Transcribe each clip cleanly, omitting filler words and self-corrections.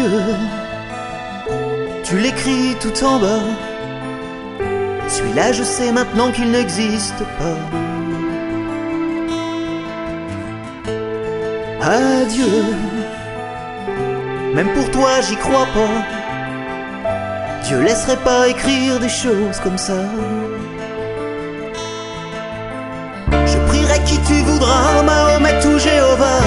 Adieu, tu l'écris tout en bas. Celui-là, je sais maintenant qu'il n'existe pas. Adieu, même pour toi j'y crois pas. Dieu laisserait pas écrire des choses comme ça. Je prierai qui tu voudras, Mahomet ou Jéhovah.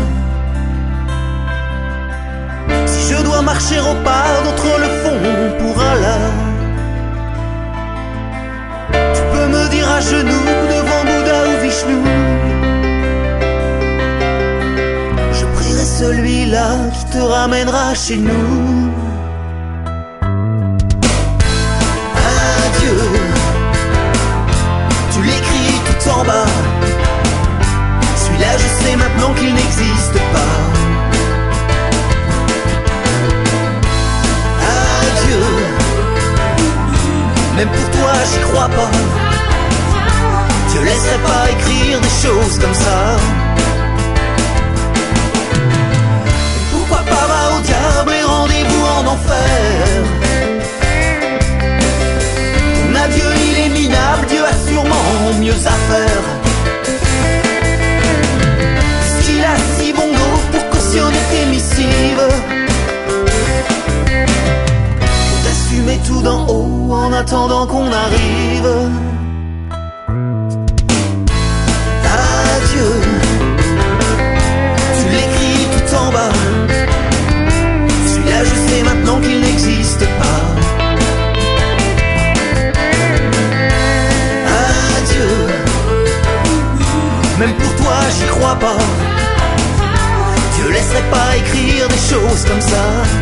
Si je dois marcher au pas, d'autres le font pour Allah. Tu peux me dire à genoux devant Bouddha ou Vishnu. Je prierai celui-là qui te ramènera chez nous. Adieu, tu l'écris tout en bas. Celui-là, je sais maintenant qu'il n'existe pas. Adieu, même pour toi j'y crois pas. Dieu laisserait pas écrire des choses comme ça. Pourquoi pas va au diable et rendez-vous en enfer. Ton adieu il est minable, Dieu a sûrement mieux à faire. Puisqu'il a si bon dos pour cautionner tes missives, mets tout d'en haut en attendant qu'on arrive. Adieu, tu l'écris tout en bas. Celui-là, je sais maintenant qu'il n'existe pas. Adieu, même pour toi j'y crois pas. Dieu laisserait pas écrire des choses comme ça.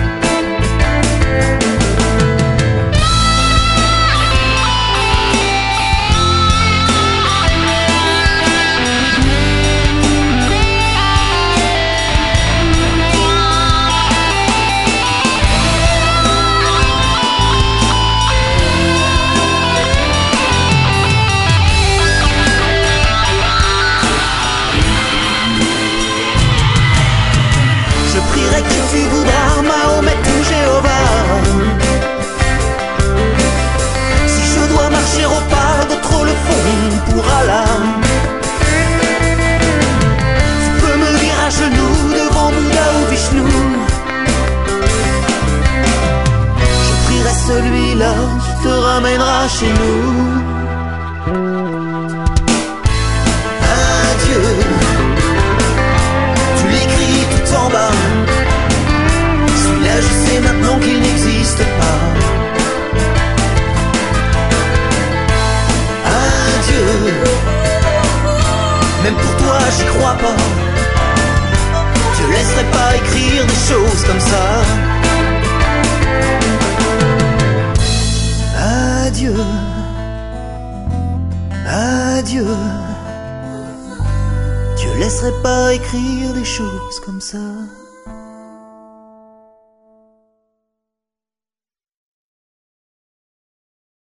Qui tu voudras, Mahomet ou Jéhovah. Si je dois marcher au pas, d'autres le font pour Allah. Tu peux me dire à genoux devant Bouddha ou Vishnu. Je prierai celui-là qui te ramènera chez nous. Adieu, tu l'écris tout en bas. Là, je sais maintenant qu'il n'existe pas. Adieu, même pour toi j'y crois pas. Dieu laisserait pas écrire des choses comme ça. Adieu, adieu, Dieu laisserait pas écrire des choses comme ça.